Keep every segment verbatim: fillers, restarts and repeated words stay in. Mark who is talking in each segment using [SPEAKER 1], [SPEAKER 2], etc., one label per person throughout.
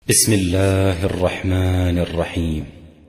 [SPEAKER 1] بسم الله الرحمن الرحيم.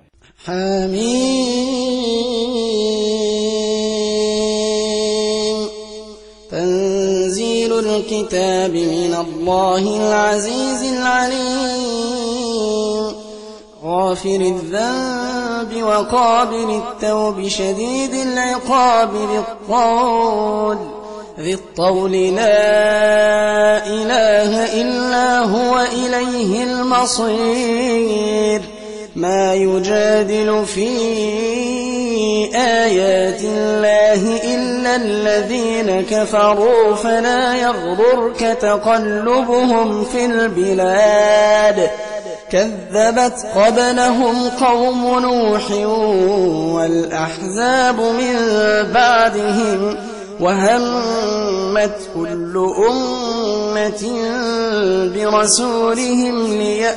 [SPEAKER 2] حميم. تنزيل الكتاب من الله العزيز العليم، غافر الذنب وقابل التوب شديد العقاب ذي الطول ذي الطول لا إله إلا هو إليه المصير. ما يجادل في آيات الله إلا الذين كفروا فلا يغررك تقلبهم في البلاد. كذبت قبلهم قوم نوح والأحزاب من بعدهم، وهمت كل أمة برسولهم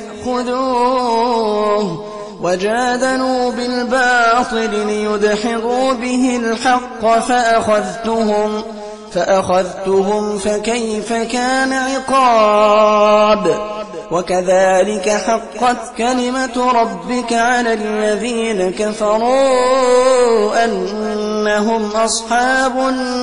[SPEAKER 2] ليأخذوه، وجادلوا بالباطل ليدحضوا به الحق فأخذتهم فأخذتهم فكيف كان عقاب. وكذلك حقت كلمة ربك على الذين كفروا أنهم أصحاب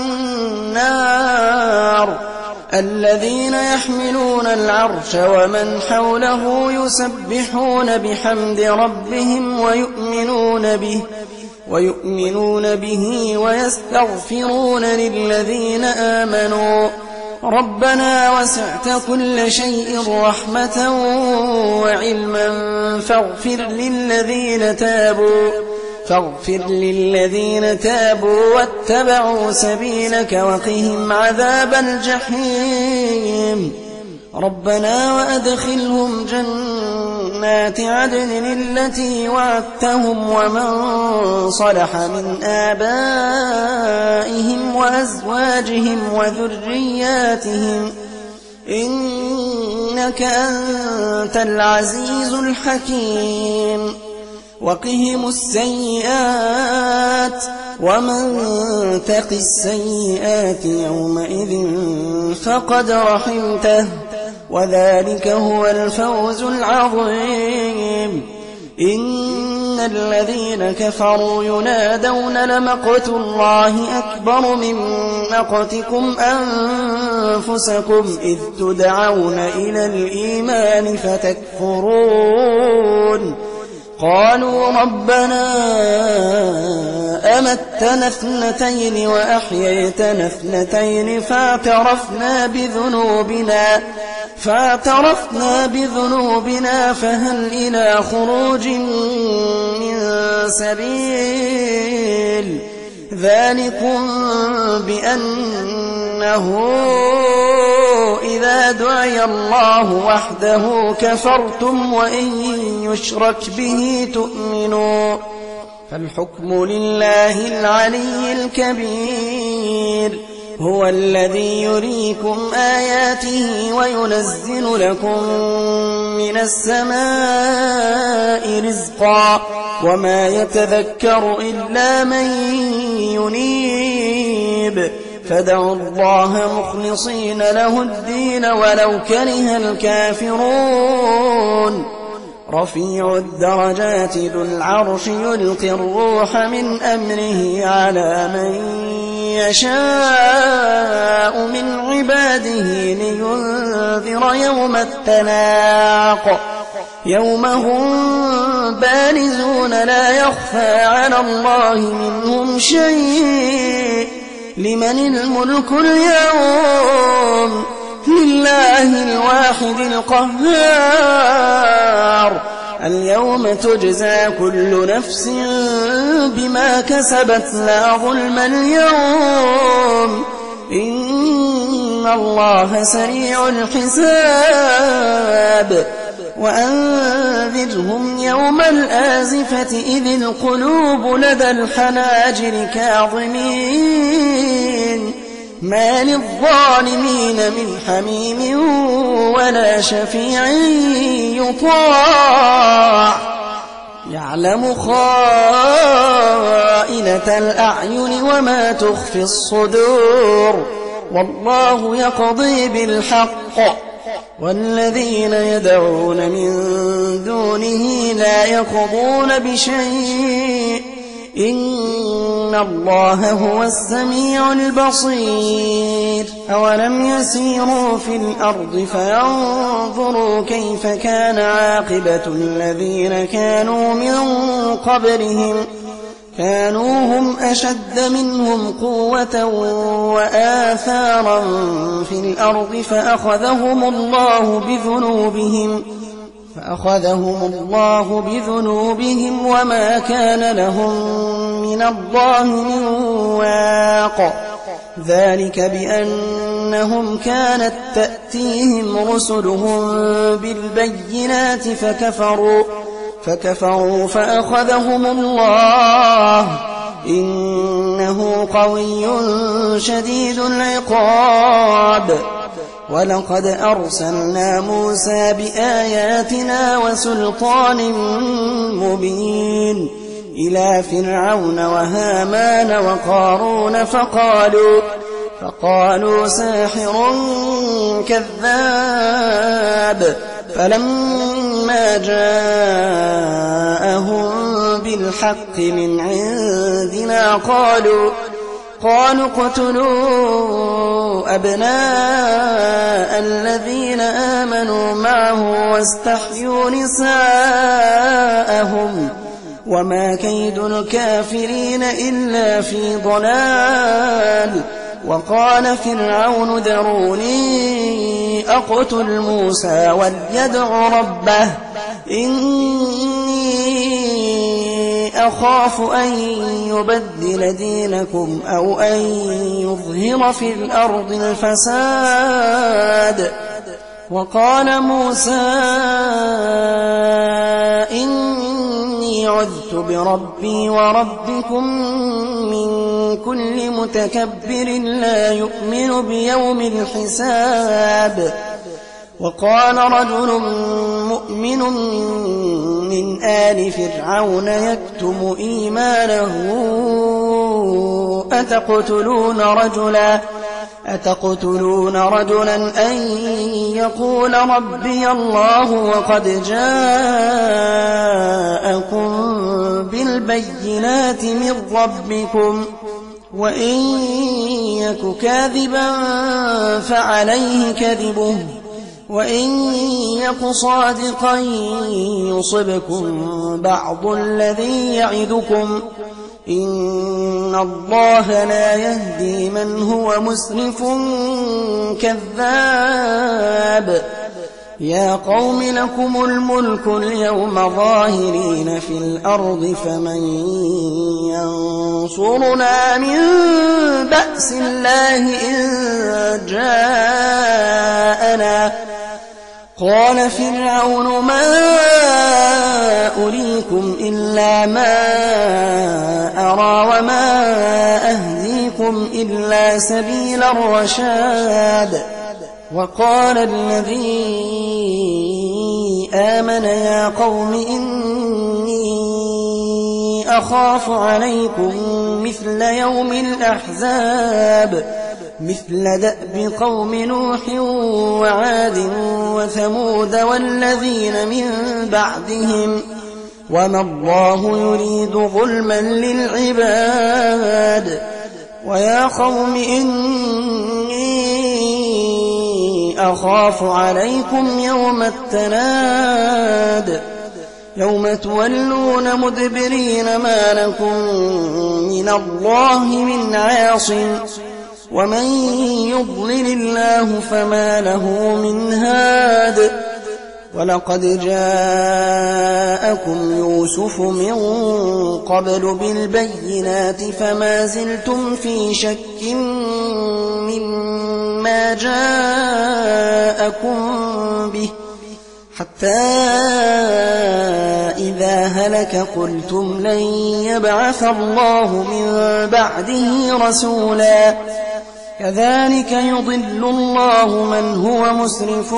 [SPEAKER 2] النار، الذين يحملون العرش ومن حوله يسبحون بحمد ربهم ويؤمنون به ويؤمنون به ويستغفرون للذين آمنوا ربنا وسعت كل شيء رحمة وعلما فاغفر للذين تابوا فاغفر للذين تابوا واتبعوا سبيلك وقهم عذاب الجحيم. ربنا وأدخلهم جنات عدن التي وعدتهم ومن صلح من آبائهم وأزواجهم وذرياتهم إنك أنت العزيز الحكيم. وقهم السيئات ومن تق السيئات يومئذ فقد رحمته، وذلك هو الفوز العظيم. إن الذين كفروا ينادون لمقت الله أكبر من مقتكم أنفسكم إذ تدعون إلى الإيمان فتكفرون. قالوا ربنا أمتنا اثنتين وأحييتنا اثنتين فاعترفنا بذنوبنا فاعترفنا بذنوبنا فهل إلى خروج من سبيل. ذلكم بأنه إذا دعي الله وحده كفرتم وإن يشرك به تؤمنوا، فالحكم لله العلي الكبير. هو الذي يريكم آياته وينزل لكم من السماء رزقا، وما يتذكر إلا من ينيب. فادعوا الله مخلصين له الدين ولو كره الكافرون. رفيع الدرجات ذو العرش يلقي الروح من أمره على من يشاء من عباده لينذر يوم التلاق، يوم هم بارزون لا يخفى على الله منهم شيء. لمن الملك اليوم؟ لله الواحد القهار. اليوم تجزى كل نفس بما كسبت لا ظلم اليوم، إن الله سريع الحساب. وأنذرهم يوم الآزفة إذ القلوب لدى الحناجر كاظمين، ما للظالمين من حميم ولا شفيع يطاع. يعلم خائنة الأعين وما تخفي الصدور، والله يقضي بالحق والذين يدعون من دونه لا يقضون بشيء إن الله هو السميع البصير أولم يسيروا في الأرض فينظروا كيف كان عاقبة الذين كانوا من قبلهم كانوا هم أشد منهم قوة وآثارا في الأرض فأخذهم الله بذنوبهم فأخذهم الله بذنوبهم وما كان لهم من الله من واق ذلك بأنهم كانت تأتيهم رسلهم بالبينات فكفروا فكفروا فأخذهم الله إنه قوي شديد العقاب ولقد أرسلنا موسى بآياتنا وسلطان مبين إلى فرعون وهامان وقارون فقالوا فقالوا ساحر كذاب فلما جاءهم بالحق من عندنا قالوا قالوا اقتلوا أبناء الذين آمنوا معه واستحيوا نساءهم وما كيد الكافرين إلا في ضلال وقال فرعون ذروني أقتل موسى وليدع ربه إني أخاف أن يبدل دينكم أو أن يظهر في الأرض الفساد وقال موسى إني عذت بربي وربكم من كل متكبر لا يؤمن بيوم الحساب وقال رجل مؤمن من آل فرعون يكتم إيمانه أتقتلون رجلا أتقتلون رجلا أن يقول ربي الله وقد جاءكم بالبينات من ربكم وإن يك كاذبا فعليه كذبه وإن يك صادقا يصبكم بعض الذي يعدكم إن الله لا يهدي من هو مسرف كذاب يا قوم لكم الملك اليوم ظاهرين في الأرض فمن ينصرنا من بأس الله إن جاءنا قال فرعون ما أريكم إلا ما أرى وما أهديكم إلا سبيل الرشاد وقال الذي آمن يا قوم إني أخاف عليكم مثل يوم الأحزاب مثل دأب قوم نوح وعاد وثمود والذين من بعدهم وما الله يريد ظلما للعباد ويا قوم إني أخاف عليكم يوم التناد يوم تولون مدبرين ما لكم من الله من عاصم ومن يضلل الله فما له من هاد ولقد جاءكم يوسف من قبل بالبينات فما زلتم في شك مما جاءكم به حتى إذا هلك قلتم لن يبعث الله من بعده رسولا كذلك يضل الله من هو مسرف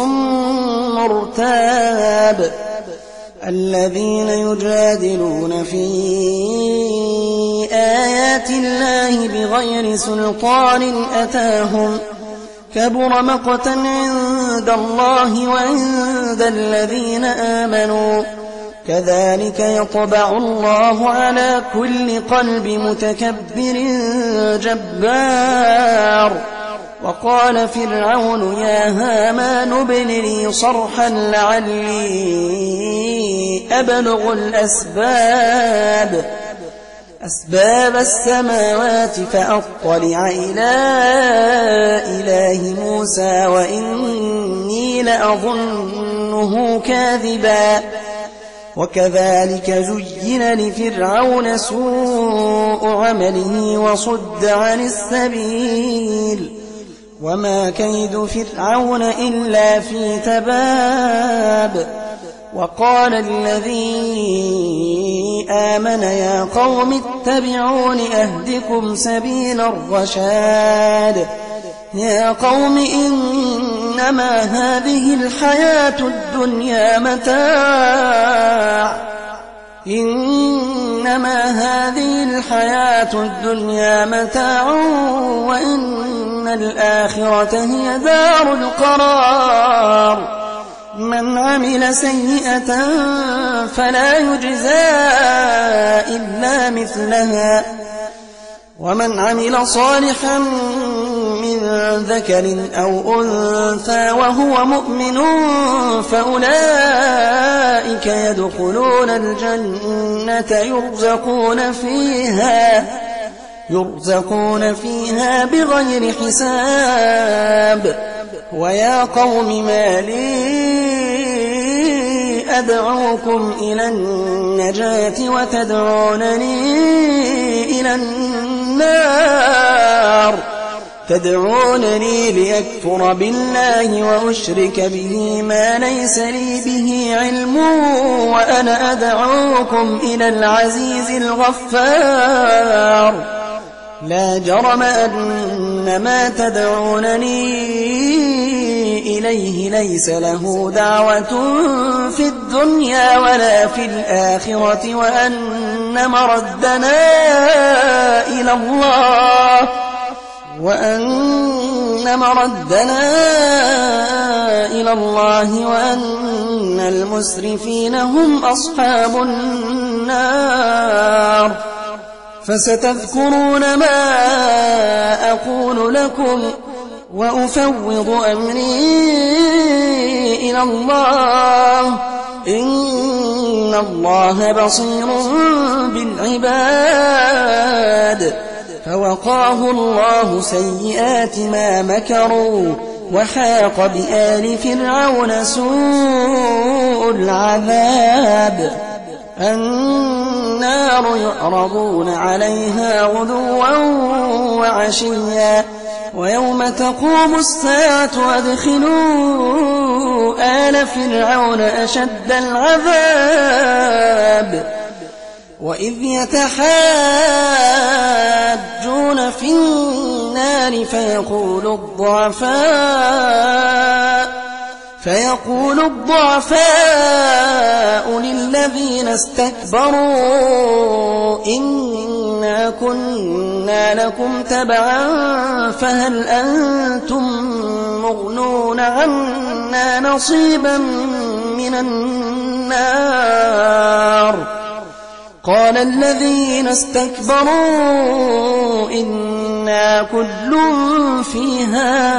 [SPEAKER 2] مرتاب الذين يجادلون في آيات الله بغير سلطان أتاهم كبر مقتا عند الله وعند الذين آمنوا كذلك يطبع الله على كل قلب متكبر جبار. وقال فرعون يا هامان ابن لي صرحا لعلي أبلغ الأسباب أسباب السماوات فأطلع إلى إله موسى وإني لأظنه كاذبا. وكذلك زين لفرعون سوء عمله وصد عن السبيل وما كيد فرعون إلا في تباب. وقال الذي آمن يا قوم اتبعون أهدكم سبيل الرشاد. يا قوم إنما هذه الحياة الدنيا متاع إنما هذه الحياة الدنيا متاع وإن الآخرة هي دار القرار. من عمل سيئة فلا يجزى إلا مثلها ومن عمل صالحا من ذكر أو أنثى وهو مؤمن فأولئك يدخلون الجنة يرزقون فيها يرزقون فيها بغير حساب. ويا قوم ما لي أدعوكم إلى النجاة وتدعونني إلى النار تدعونني لأكفر بالله وأشرك به ما ليس لي به علم وأنا أدعوكم إلى العزيز الغفار. لا جرم أن ما تدعونني إليه ليس له دعوة في الدنيا ولا في الآخرة وأن مردنا إلى الله وأن مردنا إلى الله وأن المسرفين هم أصحاب النار. فستذكرون ما أقول لكم وأفوض أمري إلى الله إن الله بصير بالعباد. فوقاه الله سيئات ما مكروا وحاق بآل فرعون سوء العذاب. النار يعرضون عليها غدوا وعشيا ويوم تقوم الساعة أدخلوا آل فرعون أشد العذاب. وإذ يتحاجون في النار فيقول الضعفاء فيقول الضعفاء للذين استكبروا إنا كنا لكم تبعا فهل أنتم مغنون عنا نصيبا من النار. قال الذين استكبروا إنا كل فيها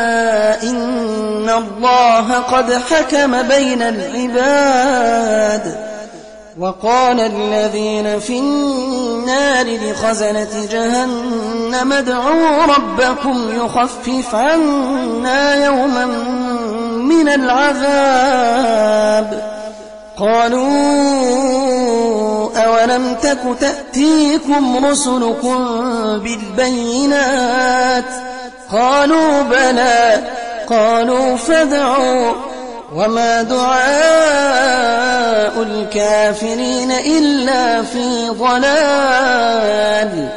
[SPEAKER 2] إن الله قد حكم بين العباد. وقال الذين في النار لخزنة جهنم ادعوا ربكم يخفف عنا يوما من العذاب. قالوا أولم تك تأتيكم رسلكم بالبينات قالوا بلى قالوا فادعوا وما دعاء الكافرين إلا في ضلال.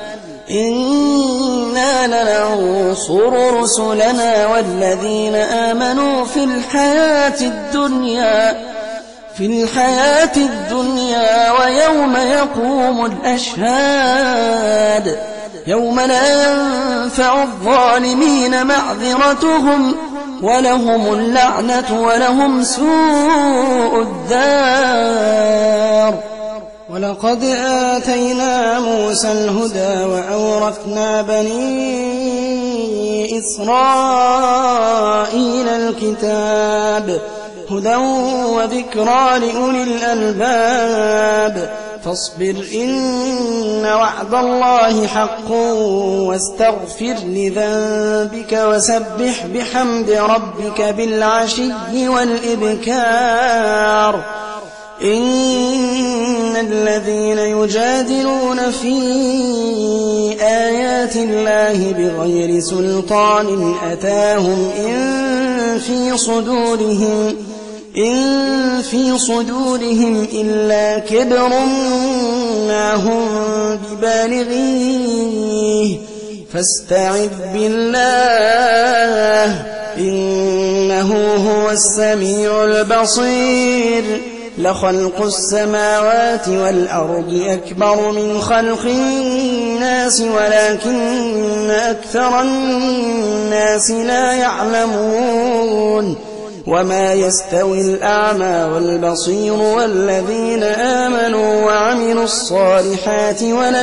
[SPEAKER 2] إنا لننصر رسلنا والذين آمنوا في الحياة الدنيا في الحياة الدنيا ويوم يقوم الأشهاد. يوم لا ينفع الظالمين معذرتهم ولهم اللعنة ولهم سوء الدار. ولقد آتينا موسى الهدى وأورثنا بني إسرائيل الكتاب هدى وذكرى لأولي الألباب. فاصبر إن وعد الله حق واستغفر لذنبك وسبح بحمد ربك بالعشي والإبكار. إن الذين يجادلون في آيات الله بغير سلطان أتاهم إن في صدورهم إن في صدورهم إلا كبر ما هم ببالغيه فاستعذ بالله إنه هو السميع البصير. لخلق السماوات والأرض أكبر من خلق الناس ولكن أكثر الناس لا يعلمون. وما يستوي الأعمى والبصير والذين آمنوا وعملوا الصالحات ولا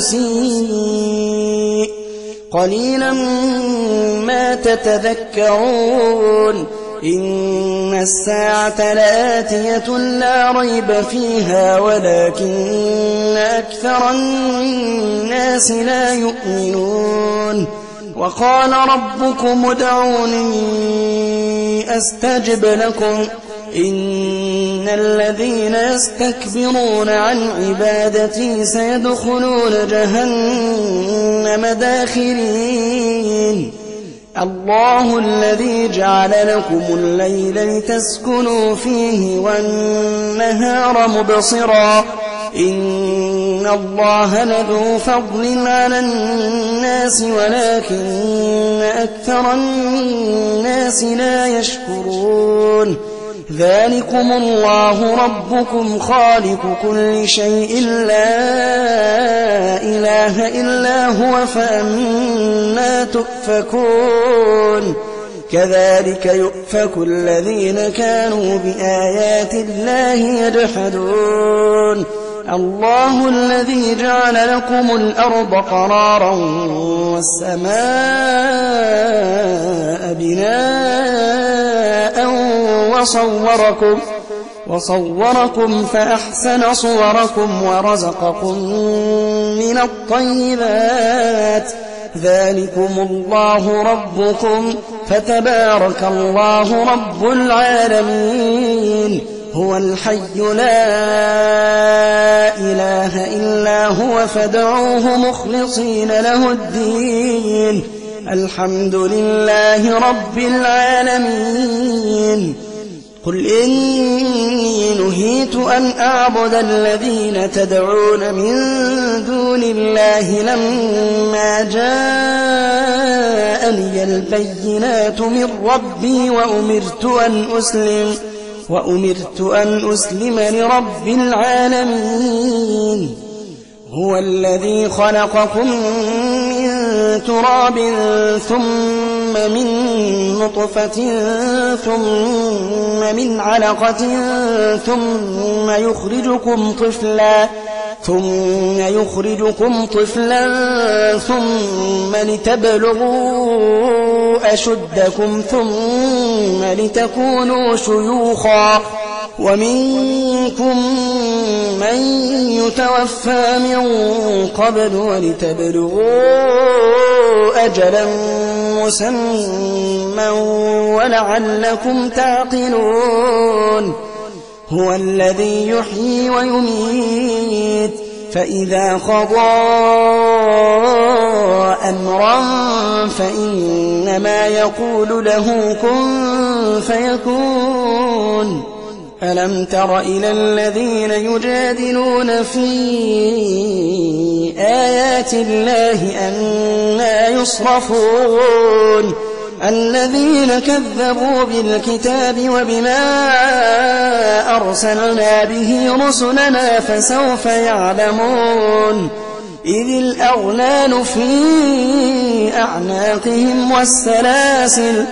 [SPEAKER 2] المسيء قليلا ما تتذكرون. إن الساعة لآتية لا ريب فيها ولكن أكثر الناس لا يؤمنون. وقال ربكم ادعوني أستجب لكم إن الذين يستكبرون عن عبادتي سيدخلون جهنم داخرين. الله الذي جعل لكم الليل لتسكنوا فيه والنهار مبصرا إن الله لذو فضل على الناس ولكن أكثر الناس لا يشكرون. ذلكم الله ربكم خالق كل شيء لا إله إلا هو فأنا تؤفكون. كذلك يؤفك الذين كانوا بآيات الله يجحدون. الله الذي جعل لكم الأرض قرارا والسماء بناء وصوركم, وصوركم فأحسن صوركم ورزقكم من الطيبات. ذلكم الله ربكم فتبارك الله رب العالمين. هو الحي لا إله إلا هو فادعوه مخلصين له الدين. الحمد لله رب العالمين. قل إني نهيت أن أعبد الذين تدعون من دون الله لما جاءني البينات من ربي وأمرت أن أسلم وأمرت أن أسلم لرب العالمين. هو الذي خلقكم من تراب ثم من نطفة ثم من علقة ثم يخرجكم طفلا ثم يخرجكم طفلا ثم لتبلغوا أشدكم ثم لتكونوا شيوخا ومنكم من يتوفى من قبل ولتبلغوا أجلا مسمى ولعلكم تعقلون. هو الذي يحيي ويميت فإذا قضى أمرا فإنما يقول له كن فيكون. ألم تر إلى الذين يجادلون في آيات الله أنى يصرفون الذين كذبوا بالكتاب وبما أرسلنا به رسلنا فسوف يعلمون. إذ الأغلال في أعناقهم والسلاسل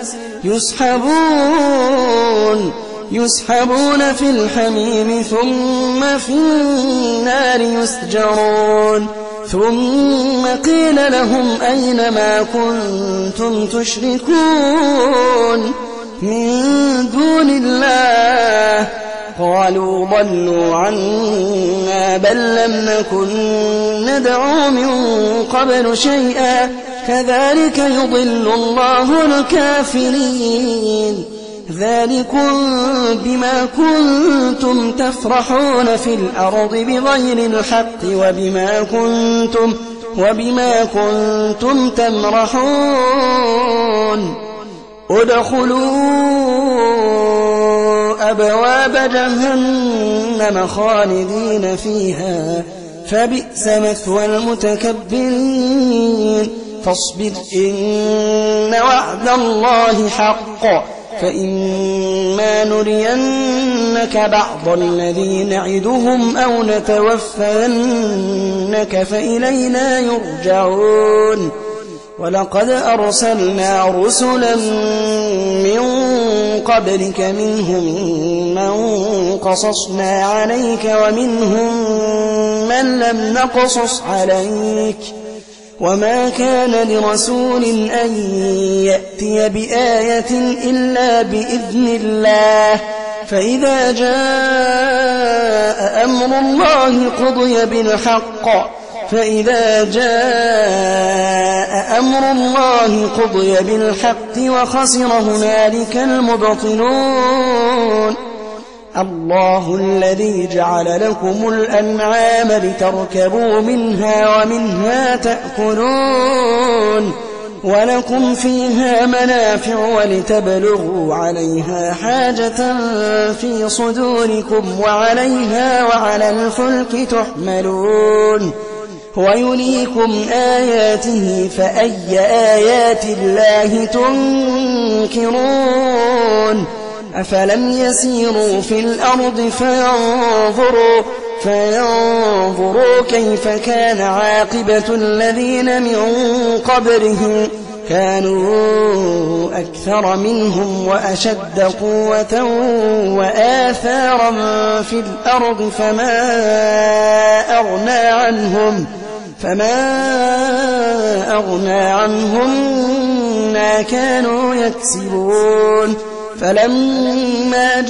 [SPEAKER 2] يسحبون يسحبون في الحميم ثم في النار يسجرون ثم قيل لهم أين ما كنتم تشركون من دون الله قالوا ضلوا عنا بل لم نكن ندعو من قبل شيئا كذلك يضل الله الكافرين ذلكم بما كنتم تفرحون في الأرض بغير الحق وبما كنتم وبما كنتم تمرحون ادخلوا أبواب جهنم خالدين فيها فبئس مثوى المتكبرين فاصبر إن وعد الله حق فإما نرينك بعض الذي نعدهم أو نتوفينك فإلينا يرجعون ولقد أرسلنا رسلا من قبلك منهم من قصصنا عليك ومنهم من لم نقصص عليك وما كان لرسول أن يأتي بآية إلا بإذن الله فإذا جاء أمر الله قضي بالحق فإذا جاء أمر الله قضي بالحق وخسر هنالك المبطلون الله الذي جعل لكم الأنعام لتركبوا منها ومنها تأكلون ولكم فيها منافع ولتبلغوا عليها حاجة في صدوركم وعليها وعلى الفلك تحملون ويريكم آياته فأي آيات الله تنكرون أفلم يسيروا في الأرض فينظروا فينظروا كيف كان عاقبة الذين من قبلهم كانوا أكثر منهم وأشد قوة وآثارا في الأرض فما أغنى عنهم فما أغنى عنهم ما كانوا يكسبون فلما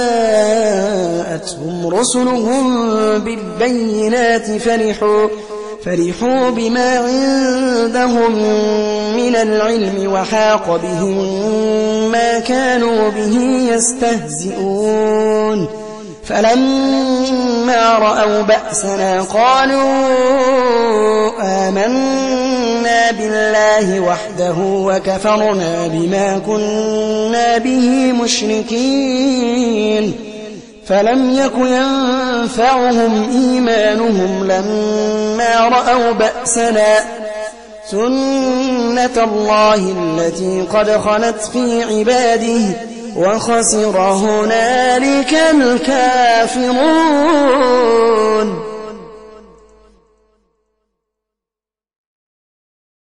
[SPEAKER 2] جاءتهم رسلهم بالبينات فرحوا فرحوا بما عندهم من العلم وحاق بهم ما كانوا به يستهزئون فلما رأوا بأسنا قالوا آمنا بالله وحده وكفرنا بما كنا به مشركين فلم يك ينفعهم إيمانهم لما رأوا بأسنا سنة الله التي قد خلت في عباده وخسر هنالك الكافرون.